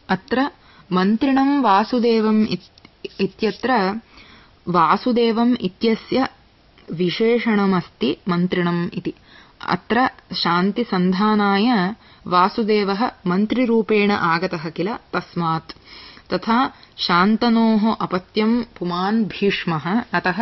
अत्र मन्त्रिणं वासुदेवम् इत्यत्र वासुदेवम् इत्यस्य विशेषणमस्ति मन्त्रिणम् इति। अत्र शान्तिसन्धानाय वासुदेवः मन्त्रिरूपेण आगतः किल, तस्मात्। तथा शान्तनोः अपत्यं पुमान् भीष्मः, अतः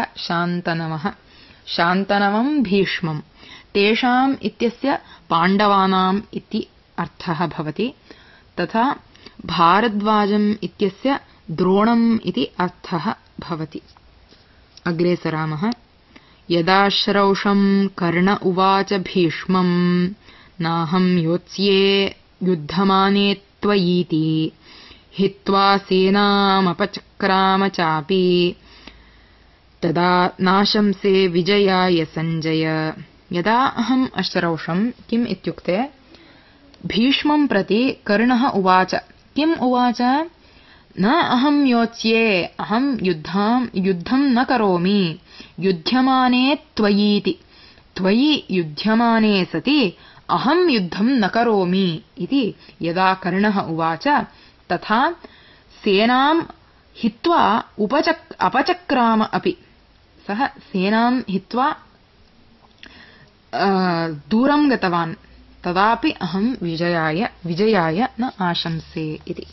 शान्तनवं भीष्मम्। तेषाम् इत्यस्य पाण्डवानाम् इति अर्थः भवति। तथा भारद्वाजम् इत्यस्य द्रोणम् इति अर्थः भवति। अग्रे सरामः। यदा श्रौषं कर्ण उवाच भीष्मम् नाहं योत्स्ये युद्धमाने त्वयीति हित्वा सेनामपचक्राम चापि तदा नाशंसे विजयाय सञ्जय। यदा अहम् अश्रौषम्, किम् इत्युक्ते भीष्मं प्रति कर्णः उवाच। किम् उवाच? न अहं योत्स्ये, अहं युद्धं न करोमि, युध्यमाने त्वयीति, त्वयि युध्यमाने सति अहं युद्धं न करोमि इति यदा कर्णः उवाच, तथा सेनां हित्वा अपचक्राम अपि। सः सेनां हित्वा दूरं गतवान्, तदापि अहं विजयाय न आशंसे इति।